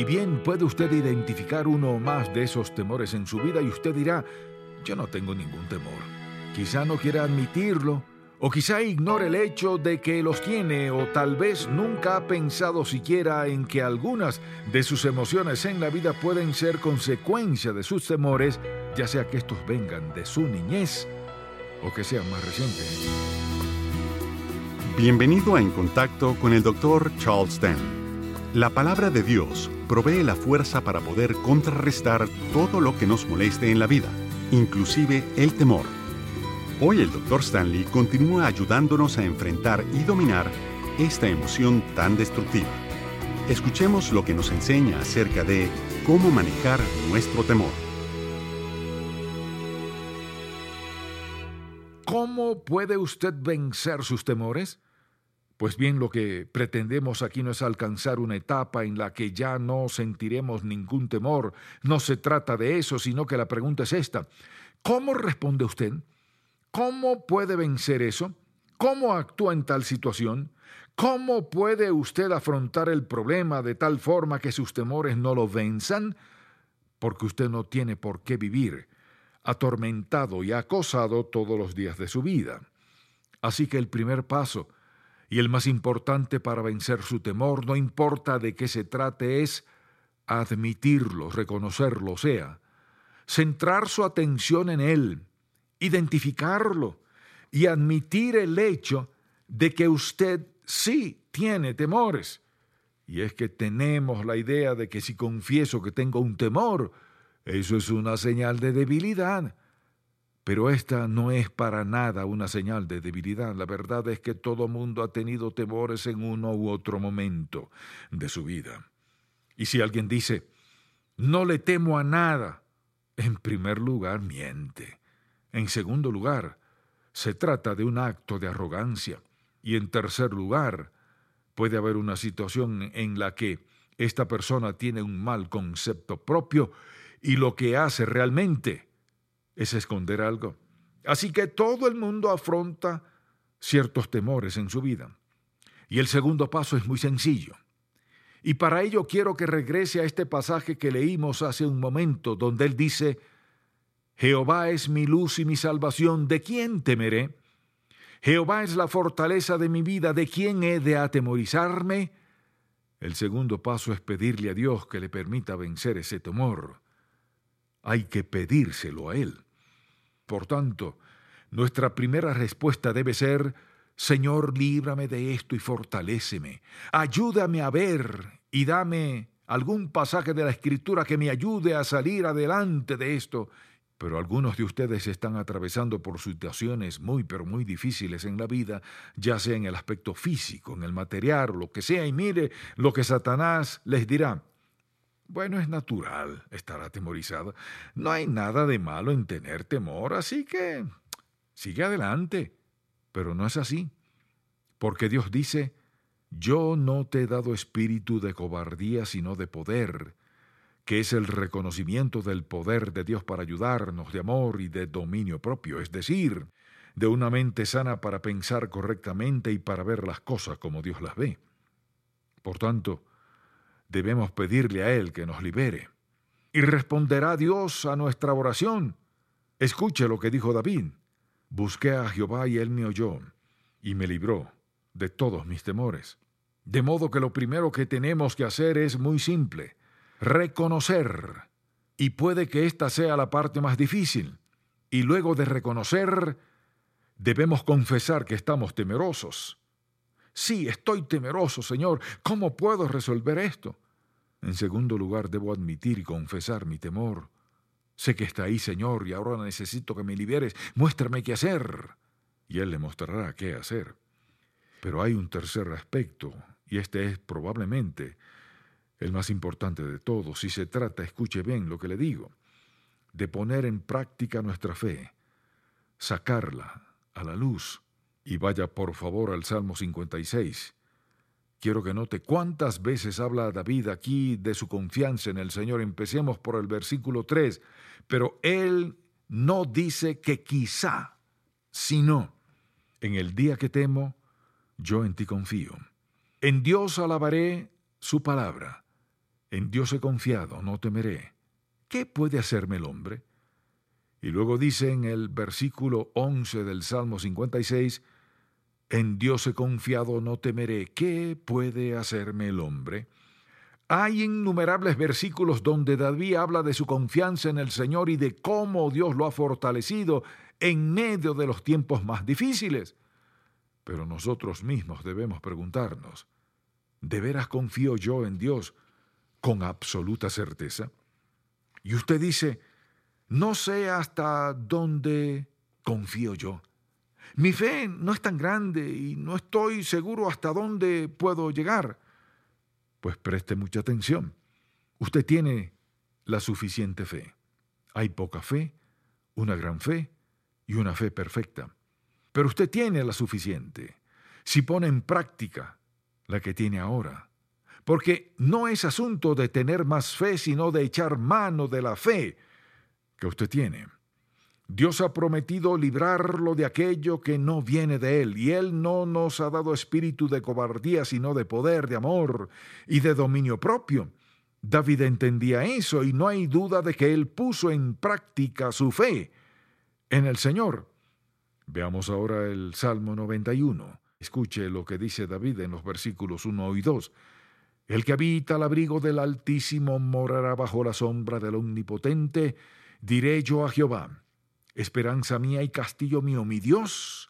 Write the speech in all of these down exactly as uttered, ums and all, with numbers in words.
Y bien, puede usted identificar uno o más de esos temores en su vida y usted dirá, yo no tengo ningún temor. Quizá no quiera admitirlo, o quizá ignore el hecho de que los tiene, o tal vez nunca ha pensado siquiera en que algunas de sus emociones en la vida pueden ser consecuencia de sus temores, ya sea que estos vengan de su niñez o que sean más recientes. Bienvenido a En Contacto con el doctor Charles Stanley. La palabra de Dios provee la fuerza para poder contrarrestar todo lo que nos moleste en la vida, inclusive el temor. Hoy el doctor Stanley continúa ayudándonos a enfrentar y dominar esta emoción tan destructiva. Escuchemos lo que nos enseña acerca de cómo manejar nuestro temor. ¿Cómo puede usted vencer sus temores? Pues bien, lo que pretendemos aquí no es alcanzar una etapa en la que ya no sentiremos ningún temor. No se trata de eso, sino que la pregunta es esta. ¿Cómo responde usted? ¿Cómo puede vencer eso? ¿Cómo actúa en tal situación? ¿Cómo puede usted afrontar el problema de tal forma que sus temores no lo venzan? Porque usted no tiene por qué vivir atormentado y acosado todos los días de su vida. Así que el primer paso y el más importante para vencer su temor, no importa de qué se trate, es admitirlo, reconocerlo, o sea, centrar su atención en él, identificarlo y admitir el hecho de que usted sí tiene temores. Y es que tenemos la idea de que si confieso que tengo un temor, eso es una señal de debilidad. Pero esta no es para nada una señal de debilidad. La verdad es que todo mundo ha tenido temores en uno u otro momento de su vida. Y si alguien dice, no le temo a nada, en primer lugar miente. En segundo lugar, se trata de un acto de arrogancia. Y en tercer lugar, puede haber una situación en la que esta persona tiene un mal concepto propio y lo que hace realmente es esconder algo. Así que todo el mundo afronta ciertos temores en su vida. Y el segundo paso es muy sencillo. Y para ello quiero que regrese a este pasaje que leímos hace un momento, donde él dice, Jehová es mi luz y mi salvación, ¿de quién temeré? Jehová es la fortaleza de mi vida, ¿de quién he de atemorizarme? El segundo paso es pedirle a Dios que le permita vencer ese temor. Hay que pedírselo a Él. Por tanto, nuestra primera respuesta debe ser, Señor, líbrame de esto y fortaléceme. Ayúdame a ver y dame algún pasaje de la Escritura que me ayude a salir adelante de esto. Pero algunos de ustedes están atravesando por situaciones muy, pero muy difíciles en la vida, ya sea en el aspecto físico, en el material, lo que sea, y mire lo que Satanás les dirá. Bueno, es natural estar atemorizado. No hay nada de malo en tener temor, así que sigue adelante. Pero no es así. Porque Dios dice, yo no te he dado espíritu de cobardía, sino de poder, que es el reconocimiento del poder de Dios para ayudarnos, de amor y de dominio propio, es decir, de una mente sana para pensar correctamente y para ver las cosas como Dios las ve. Por tanto, debemos pedirle a Él que nos libere. Y responderá Dios a nuestra oración. Escuche lo que dijo David. Busqué a Jehová y Él me oyó, y me libró de todos mis temores. De modo que lo primero que tenemos que hacer es muy simple, reconocer. Y puede que esta sea la parte más difícil. Y luego de reconocer, debemos confesar que estamos temerosos. Sí, estoy temeroso, Señor. ¿Cómo puedo resolver esto? En segundo lugar, debo admitir y confesar mi temor. Sé que está ahí, Señor, y ahora necesito que me liberes. Muéstrame qué hacer. Y Él le mostrará qué hacer. Pero hay un tercer aspecto, y este es probablemente el más importante de todos. Si se trata, escuche bien lo que le digo, de poner en práctica nuestra fe, sacarla a la luz. Y vaya por favor al Salmo cincuenta y seis. Quiero que note cuántas veces habla David aquí de su confianza en el Señor. Empecemos por el versículo tres. Pero él no dice que quizá, sino, en el día que temo, yo en ti confío. En Dios alabaré su palabra. En Dios he confiado, no temeré. ¿Qué puede hacerme el hombre? Y luego dice en el versículo once del Salmo cincuenta y seis, en Dios he confiado, no temeré. ¿Qué puede hacerme el hombre? Hay innumerables versículos donde David habla de su confianza en el Señor y de cómo Dios lo ha fortalecido en medio de los tiempos más difíciles. Pero nosotros mismos debemos preguntarnos, ¿de veras confío yo en Dios con absoluta certeza? Y usted dice, no sé hasta dónde confío yo. Mi fe no es tan grande y no estoy seguro hasta dónde puedo llegar. Pues preste mucha atención. Usted tiene la suficiente fe. Hay poca fe, una gran fe y una fe perfecta. Pero usted tiene la suficiente si pone en práctica la que tiene ahora. Porque no es asunto de tener más fe, sino de echar mano de la fe que usted tiene. Dios ha prometido librarlo de aquello que no viene de Él, y Él no nos ha dado espíritu de cobardía, sino de poder, de amor y de dominio propio. David entendía eso, y no hay duda de que él puso en práctica su fe en el Señor. Veamos ahora el Salmo noventa y uno. Escuche lo que dice David en los versículos uno y dos. El que habita al abrigo del Altísimo morará bajo la sombra del Omnipotente. Diré yo a Jehová, esperanza mía y castillo mío, mi Dios,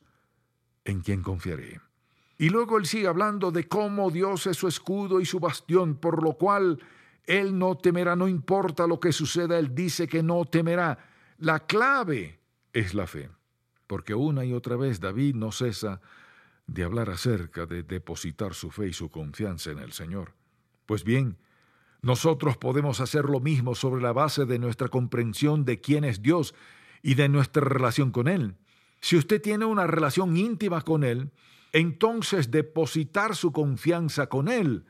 en quien confiaré. Y luego él sigue hablando de cómo Dios es su escudo y su bastión, por lo cual él no temerá, no importa lo que suceda, él dice que no temerá. La clave es la fe, porque una y otra vez David no cesa de hablar acerca de depositar su fe y su confianza en el Señor. Pues bien, nosotros podemos hacer lo mismo sobre la base de nuestra comprensión de quién es Dios y de nuestra relación con Él. Si usted tiene una relación íntima con Él, entonces depositar su confianza con Él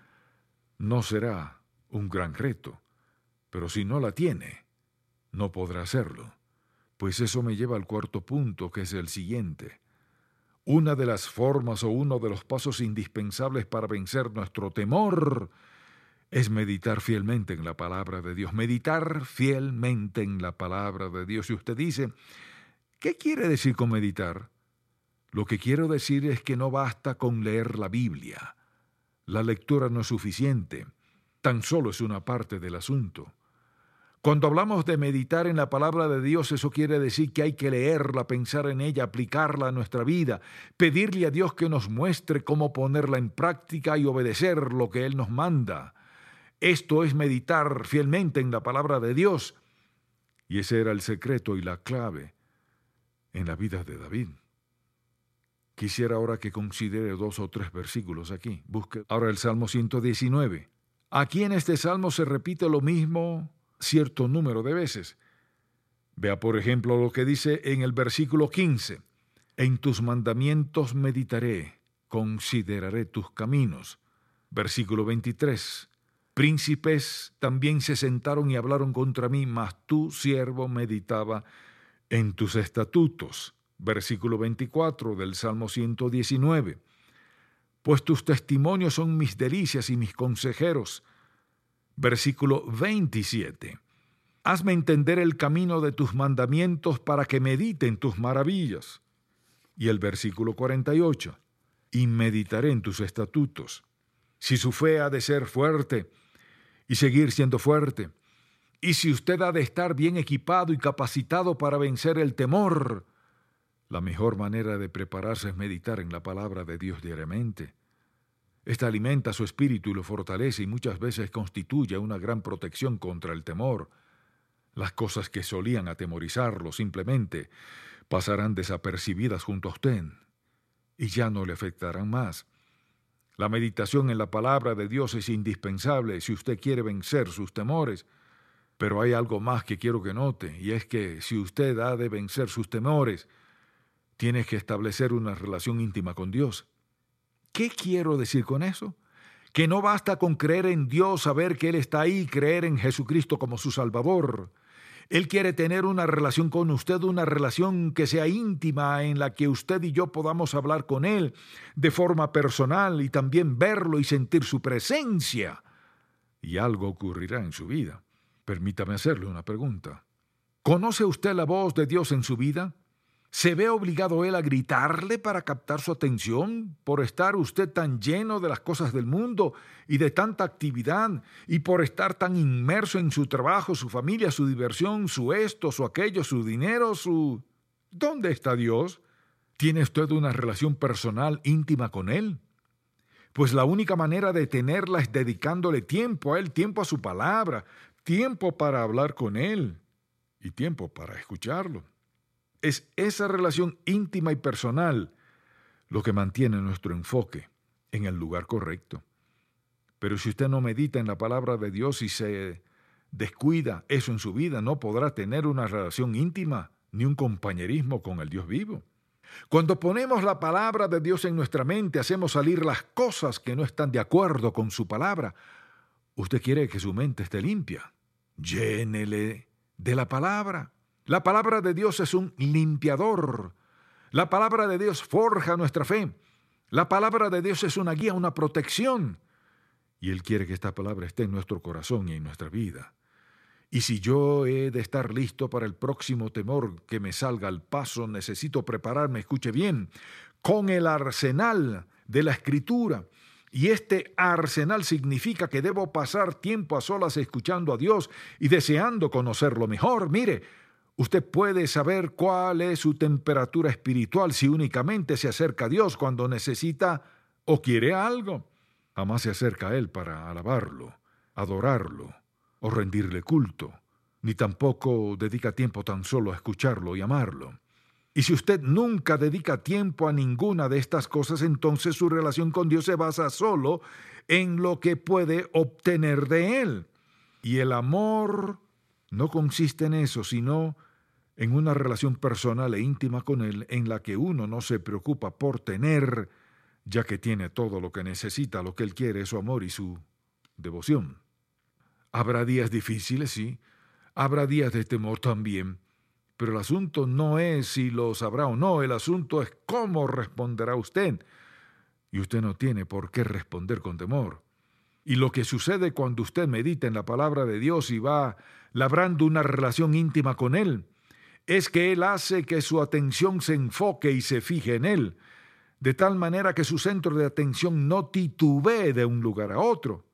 no será un gran reto. Pero si no la tiene, no podrá hacerlo. Pues eso me lleva al cuarto punto, que es el siguiente. Una de las formas o uno de los pasos indispensables para vencer nuestro temor es meditar fielmente en la palabra de Dios. Meditar fielmente en la palabra de Dios. Y usted dice, ¿qué quiere decir con meditar? Lo que quiero decir es que no basta con leer la Biblia. La lectura no es suficiente. Tan solo es una parte del asunto. Cuando hablamos de meditar en la palabra de Dios, eso quiere decir que hay que leerla, pensar en ella, aplicarla a nuestra vida, pedirle a Dios que nos muestre cómo ponerla en práctica y obedecer lo que Él nos manda. Esto es meditar fielmente en la palabra de Dios. Y ese era el secreto y la clave en la vida de David. Quisiera ahora que considere dos o tres versículos aquí. Busque ahora el Salmo ciento diecinueve. Aquí en este Salmo se repite lo mismo cierto número de veces. Vea, por ejemplo, lo que dice en el versículo quince. En tus mandamientos meditaré, consideraré tus caminos. Versículo veintitrés. Príncipes también se sentaron y hablaron contra mí, mas tu siervo meditaba en tus estatutos. Versículo veinticuatro del Salmo ciento diecinueve. Pues tus testimonios son mis delicias y mis consejeros. Versículo veintisiete. Hazme entender el camino de tus mandamientos para que medite en tus maravillas. Y el versículo cuarenta y ocho. Y meditaré en tus estatutos. Si su fe ha de ser fuerte y seguir siendo fuerte, y si usted ha de estar bien equipado y capacitado para vencer el temor, la mejor manera de prepararse es meditar en la palabra de Dios diariamente. Esta alimenta su espíritu y lo fortalece y muchas veces constituye una gran protección contra el temor. Las cosas que solían atemorizarlo simplemente pasarán desapercibidas junto a usted y ya no le afectarán más. La meditación en la palabra de Dios es indispensable si usted quiere vencer sus temores. Pero hay algo más que quiero que note, y es que si usted ha de vencer sus temores, tiene que establecer una relación íntima con Dios. ¿Qué quiero decir con eso? Que no basta con creer en Dios, saber que Él está ahí, creer en Jesucristo como su Salvador. Él quiere tener una relación con usted, una relación que sea íntima, en la que usted y yo podamos hablar con Él de forma personal y también verlo y sentir su presencia y algo ocurrirá en su vida. Permítame hacerle una pregunta. ¿Conoce usted la voz de Dios en su vida? ¿Se ve obligado él a gritarle para captar su atención por estar usted tan lleno de las cosas del mundo y de tanta actividad y por estar tan inmerso en su trabajo, su familia, su diversión, su esto, su aquello, su dinero, su... ¿Dónde está Dios? ¿Tiene usted una relación personal íntima con Él? Pues la única manera de tenerla es dedicándole tiempo a Él, tiempo a su palabra, tiempo para hablar con Él y tiempo para escucharlo. Es esa relación íntima y personal lo que mantiene nuestro enfoque en el lugar correcto. Pero si usted no medita en la palabra de Dios y se descuida eso en su vida, no podrá tener una relación íntima ni un compañerismo con el Dios vivo. Cuando ponemos la palabra de Dios en nuestra mente, hacemos salir las cosas que no están de acuerdo con su palabra. Usted quiere que su mente esté limpia. Llénele de la palabra. La palabra de Dios es un limpiador. La palabra de Dios forja nuestra fe. La palabra de Dios es una guía, una protección. Y Él quiere que esta palabra esté en nuestro corazón y en nuestra vida. Y si yo he de estar listo para el próximo temor que me salga al paso, necesito prepararme, escuche bien, con el arsenal de la Escritura. Y este arsenal significa que debo pasar tiempo a solas escuchando a Dios y deseando conocerlo mejor. Mire, usted puede saber cuál es su temperatura espiritual si únicamente se acerca a Dios cuando necesita o quiere algo. Jamás se acerca a Él para alabarlo, adorarlo o rendirle culto, ni tampoco dedica tiempo tan solo a escucharlo y amarlo. Y si usted nunca dedica tiempo a ninguna de estas cosas, entonces su relación con Dios se basa solo en lo que puede obtener de Él. Y el amor no consiste en eso, sino en una relación personal e íntima con Él, en la que uno no se preocupa por tener, ya que tiene todo lo que necesita, lo que Él quiere es su amor y su devoción. Habrá días difíciles, sí, habrá días de temor también, pero el asunto no es si los habrá o no, el asunto es cómo responderá usted. Y usted no tiene por qué responder con temor. Y lo que sucede cuando usted medita en la palabra de Dios y va labrando una relación íntima con Él, es que Él hace que su atención se enfoque y se fije en Él, de tal manera que su centro de atención no titubee de un lugar a otro.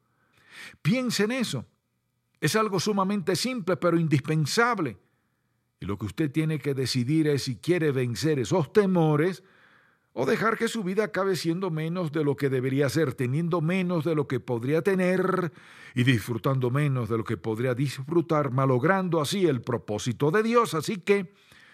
Piense en eso. Es algo sumamente simple, pero indispensable. Y lo que usted tiene que decidir es si quiere vencer esos temores o dejar que su vida acabe siendo menos de lo que debería ser, teniendo menos de lo que podría tener y disfrutando menos de lo que podría disfrutar, malogrando así el propósito de Dios. Así que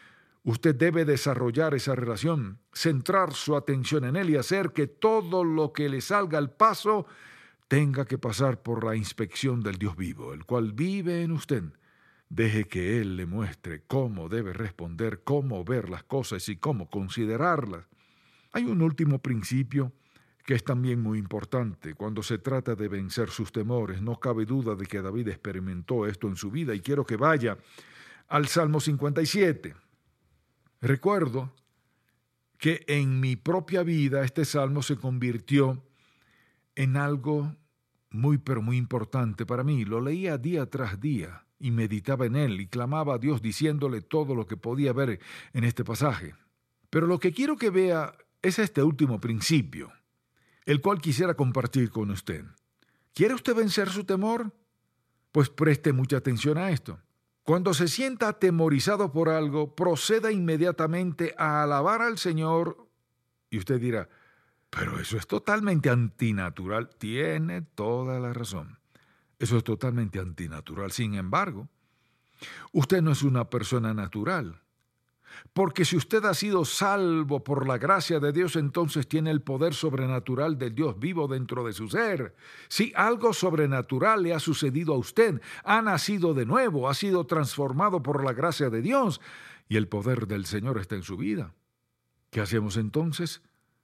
usted debe desarrollar esa relación, centrar su atención en Él y hacer que todo lo que le salga al paso tenga que pasar por la inspección del Dios vivo, el cual vive en usted. Deje que Él le muestre cómo debe responder, cómo ver las cosas y cómo considerarlas. Hay un último principio que es también muy importante. Cuando se trata de vencer sus temores, no cabe duda de que David experimentó esto en su vida, y quiero que vaya al Salmo cincuenta y siete. Recuerdo que en mi propia vida este salmo se convirtió en algo muy pero muy importante para mí. Lo leía día tras día y meditaba en él y clamaba a Dios diciéndole todo lo que podía ver en este pasaje. Pero lo que quiero que vea es este último principio, el cual quisiera compartir con usted. ¿Quiere usted vencer su temor? Pues preste mucha atención a esto. Cuando se sienta atemorizado por algo, proceda inmediatamente a alabar al Señor. Y usted dirá, pero eso es totalmente antinatural. Tiene toda la razón. Eso es totalmente antinatural. Sin embargo, usted no es una persona natural. Porque si usted ha sido salvo por la gracia de Dios, entonces tiene el poder sobrenatural del Dios vivo dentro de su ser. Si algo sobrenatural le ha sucedido a usted, ha nacido de nuevo, ha sido transformado por la gracia de Dios y el poder del Señor está en su vida. ¿Qué hacemos entonces?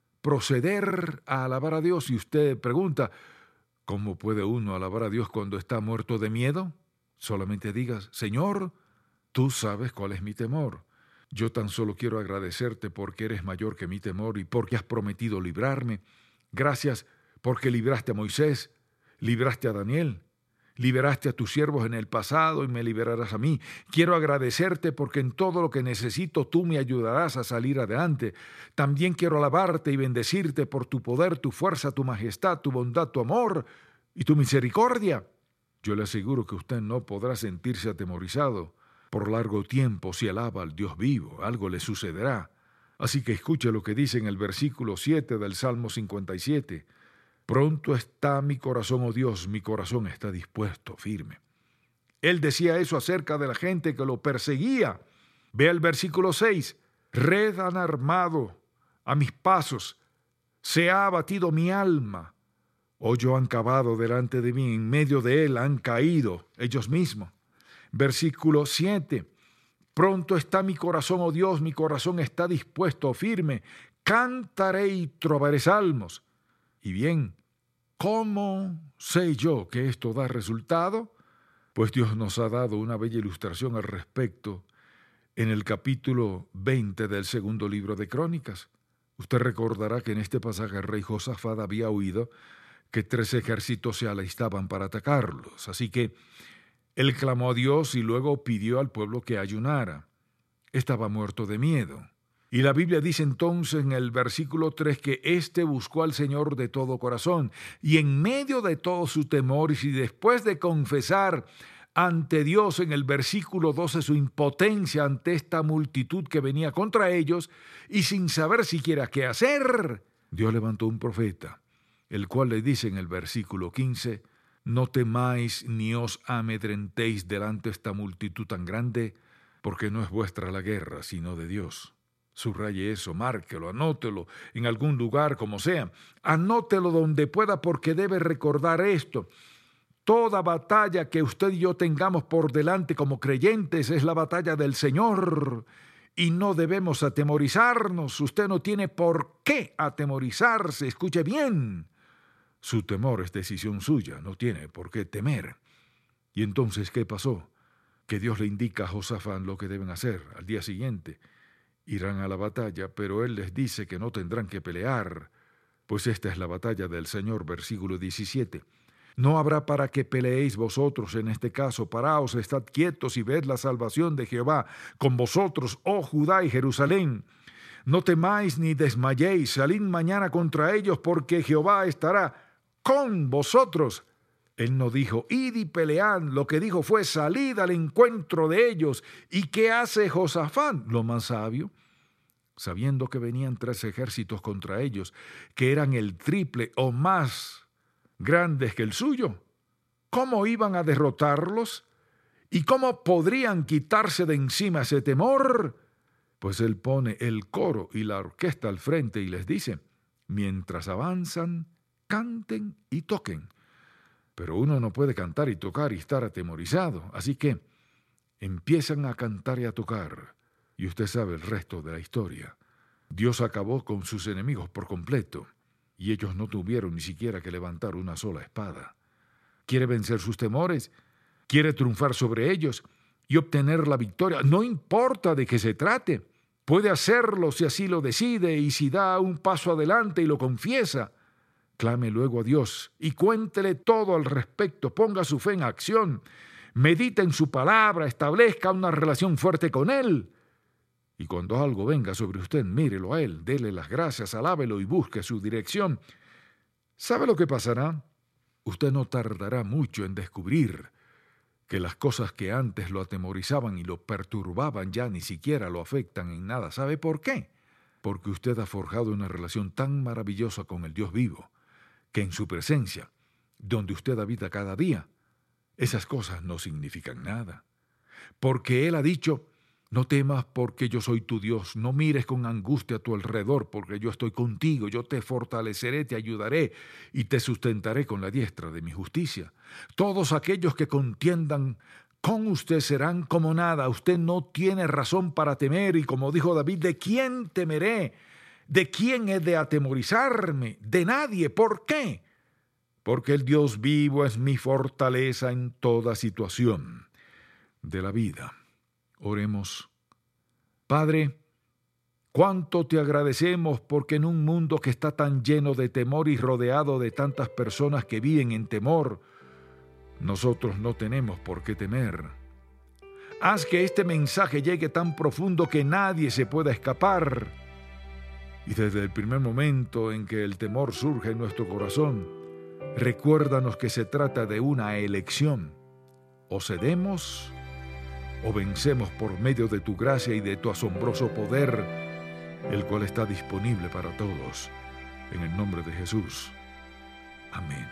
Proceder a alabar a Dios. Y usted pregunta, ¿cómo puede uno alabar a Dios cuando está muerto de miedo? Solamente digas, Señor, tú sabes cuál es mi temor. Yo tan solo quiero agradecerte porque eres mayor que mi temor y porque has prometido librarme. Gracias porque libraste a Moisés, libraste a Daniel, Liberaste a tus siervos en el pasado y me liberarás a mí. Quiero agradecerte porque en todo lo que necesito tú me ayudarás a salir adelante. También quiero alabarte y bendecirte por tu poder, tu fuerza, tu majestad, tu bondad, tu amor y tu misericordia. Yo le aseguro que usted no podrá sentirse atemorizado por largo tiempo si alaba al Dios vivo. Algo le sucederá. Así que escuche lo que dice en el versículo siete del Salmo cincuenta y siete. Pronto está mi corazón, oh Dios, mi corazón está dispuesto, firme. Él decía eso acerca de la gente que lo perseguía. Vea el versículo seis. Red han armado a mis pasos, se ha abatido mi alma. Hoyo han cavado delante de mí, en medio de él han caído ellos mismos. Versículo siete. Pronto está mi corazón, oh Dios, mi corazón está dispuesto, firme. Cantaré y trovaré salmos. Y bien, ¿cómo sé yo que esto da resultado? Pues Dios nos ha dado una bella ilustración al respecto en el capítulo veinte del segundo libro de Crónicas. Usted recordará que en este pasaje el rey Josafat había oído que tres ejércitos se alistaban para atacarlos. Así que él clamó a Dios y luego pidió al pueblo que ayunara. Estaba muerto de miedo. Y la Biblia dice entonces en el versículo tres que éste buscó al Señor de todo corazón, y en medio de todos sus temores y después de confesar ante Dios en el versículo doce su impotencia ante esta multitud que venía contra ellos, y sin saber siquiera qué hacer, Dios levantó un profeta, el cual le dice en el versículo quince, no temáis ni os amedrentéis delante de esta multitud tan grande, porque no es vuestra la guerra, sino de Dios. Subraye eso, márquelo, anótelo en algún lugar, como sea. Anótelo donde pueda, porque debe recordar esto. Toda batalla que usted y yo tengamos por delante como creyentes es la batalla del Señor. Y no debemos atemorizarnos. Usted no tiene por qué atemorizarse. Escuche bien. Su temor es decisión suya. No tiene por qué temer. ¿Y entonces qué pasó? Que Dios le indica a Josafat lo que deben hacer. Al día siguiente irán a la batalla, pero él les dice que no tendrán que pelear, pues esta es la batalla del Señor, versículo diecisiete. No habrá para que peleéis vosotros en este caso, paraos, estad quietos y ved la salvación de Jehová con vosotros, oh Judá y Jerusalén. No temáis ni desmayéis, salid mañana contra ellos, porque Jehová estará con vosotros. Él no dijo, id y pelead, lo que dijo fue, salid al encuentro de ellos. ¿Y qué hace Josafat? Lo más sabio, sabiendo que venían tres ejércitos contra ellos, que eran el triple o más grandes que el suyo. ¿Cómo iban a derrotarlos? ¿Y cómo podrían quitarse de encima ese temor? Pues él pone el coro y la orquesta al frente y les dice, mientras avanzan, canten y toquen. Pero uno no puede cantar y tocar y estar atemorizado. Así que empiezan a cantar y a tocar. Y usted sabe el resto de la historia. Dios acabó con sus enemigos por completo. Y ellos no tuvieron ni siquiera que levantar una sola espada. ¿Quiere vencer sus temores? ¿Quiere triunfar sobre ellos y obtener la victoria? No importa de qué se trate. Puede hacerlo si así lo decide y si da un paso adelante y lo confiesa. Clame luego a Dios y cuéntele todo al respecto, ponga su fe en acción, medite en su palabra, establezca una relación fuerte con Él. Y cuando algo venga sobre usted, mírelo a Él, dele las gracias, alábelo y busque su dirección. ¿Sabe lo que pasará? Usted no tardará mucho en descubrir que las cosas que antes lo atemorizaban y lo perturbaban ya ni siquiera lo afectan en nada. ¿Sabe por qué? Porque usted ha forjado una relación tan maravillosa con el Dios vivo, que en su presencia, donde usted habita cada día, esas cosas no significan nada. Porque Él ha dicho, no temas porque yo soy tu Dios, no mires con angustia a tu alrededor, porque yo estoy contigo, yo te fortaleceré, te ayudaré y te sustentaré con la diestra de mi justicia. Todos aquellos que contiendan con usted serán como nada, usted no tiene razón para temer, y como dijo David, ¿de quién temeré? ¿De quién he de atemorizarme? De nadie. ¿Por qué? Porque el Dios vivo es mi fortaleza en toda situación de la vida. Oremos. Padre, cuánto te agradecemos porque en un mundo que está tan lleno de temor y rodeado de tantas personas que viven en temor, nosotros no tenemos por qué temer. Haz que este mensaje llegue tan profundo que nadie se pueda escapar. Y desde el primer momento en que el temor surge en nuestro corazón, recuérdanos que se trata de una elección. O cedemos o vencemos por medio de tu gracia y de tu asombroso poder, el cual está disponible para todos. En el nombre de Jesús. Amén.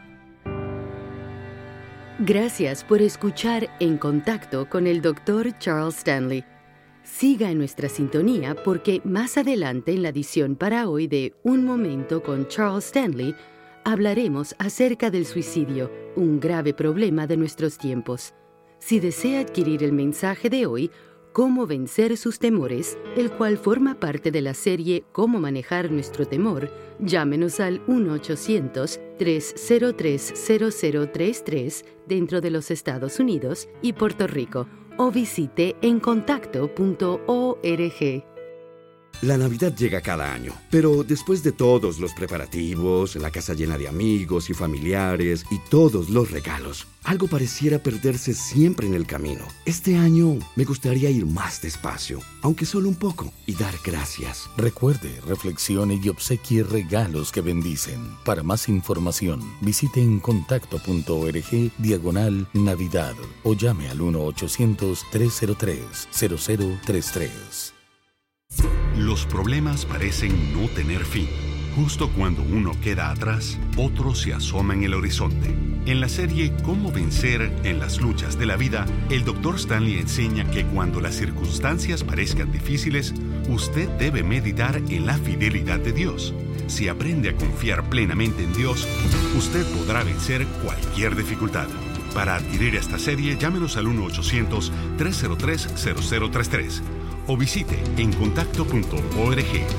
Gracias por escuchar En Contacto con el doctor Charles Stanley. Siga en nuestra sintonía porque más adelante en la edición para hoy de Un Momento con Charles Stanley, hablaremos acerca del suicidio, un grave problema de nuestros tiempos. Si desea adquirir el mensaje de hoy, Cómo vencer sus temores, el cual forma parte de la serie Cómo manejar nuestro temor, llámenos al uno ochocientos, tres cero tres, cero cero tres tres dentro de los Estados Unidos y Puerto Rico o visite en contacto punto org. La Navidad llega cada año, pero después de todos los preparativos, la casa llena de amigos y familiares y todos los regalos, algo pareciera perderse siempre en el camino. Este año me gustaría ir más despacio, aunque solo un poco, y dar gracias. Recuerde, reflexione y obsequie regalos que bendicen. Para más información, visite en contacto punto org diagonal Navidad o llame al uno ochocientos, tres cero tres, cero cero tres tres. Los problemas parecen no tener fin. Justo cuando uno queda atrás, otro se asoma en el horizonte. En la serie Cómo vencer en las luchas de la vida, el doctor Stanley enseña que cuando las circunstancias parezcan difíciles, usted debe meditar en la fidelidad de Dios. Si aprende a confiar plenamente en Dios, usted podrá vencer cualquier dificultad. Para adquirir esta serie, llámenos al uno ochocientos, tres cero tres, cero cero tres tres o visite en contacto punto org.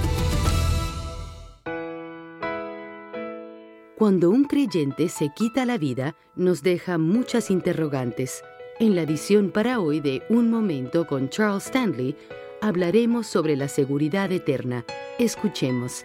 Cuando un creyente se quita la vida, nos deja muchas interrogantes. En la edición para hoy de Un Momento con Charles Stanley, hablaremos sobre la seguridad eterna. Escuchemos.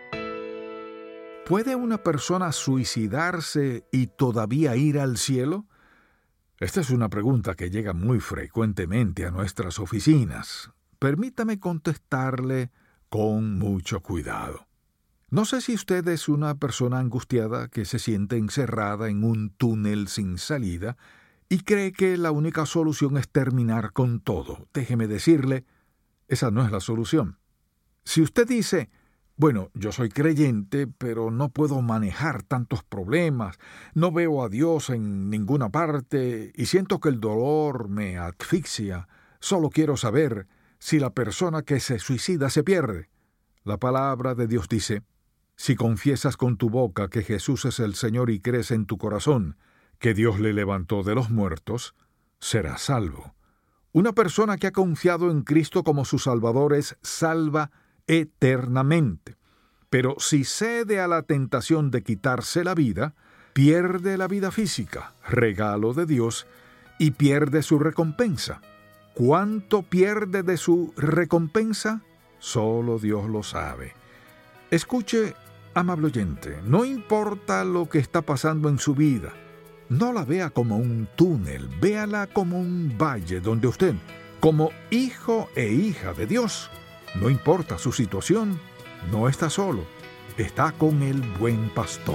¿Puede una persona suicidarse y todavía ir al cielo? Esta es una pregunta que llega muy frecuentemente a nuestras oficinas. Permítame contestarle con mucho cuidado. No sé si usted es una persona angustiada que se siente encerrada en un túnel sin salida y cree que la única solución es terminar con todo. Déjeme decirle, esa no es la solución. Si usted dice, bueno, yo soy creyente, pero no puedo manejar tantos problemas, no veo a Dios en ninguna parte y siento que el dolor me asfixia, solo quiero saber si la persona que se suicida se pierde. La palabra de Dios dice, si confiesas con tu boca que Jesús es el Señor y crees en tu corazón que Dios le levantó de los muertos, serás salvo. Una persona que ha confiado en Cristo como su Salvador es salva eternamente. Pero si cede a la tentación de quitarse la vida, pierde la vida física, regalo de Dios, y pierde su recompensa. ¿Cuánto pierde de su recompensa? Solo Dios lo sabe. Escuche, amable oyente, no importa lo que está pasando en su vida, no la vea como un túnel, véala como un valle donde usted, como hijo e hija de Dios, no importa su situación, no está solo, está con el buen pastor.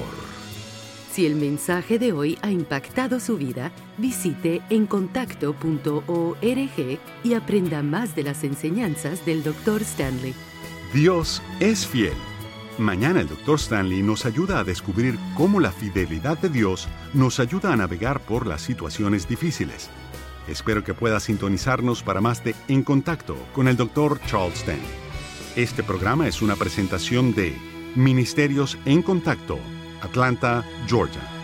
Si el mensaje de hoy ha impactado su vida, visite en contacto punto org y aprenda más de las enseñanzas del doctor Stanley. Dios es fiel. Mañana el doctor Stanley nos ayuda a descubrir cómo la fidelidad de Dios nos ayuda a navegar por las situaciones difíciles. Espero que pueda sintonizarnos para más de En Contacto con el doctor Charles Stanley. Este programa es una presentación de Ministerios En Contacto, Atlanta, Georgia.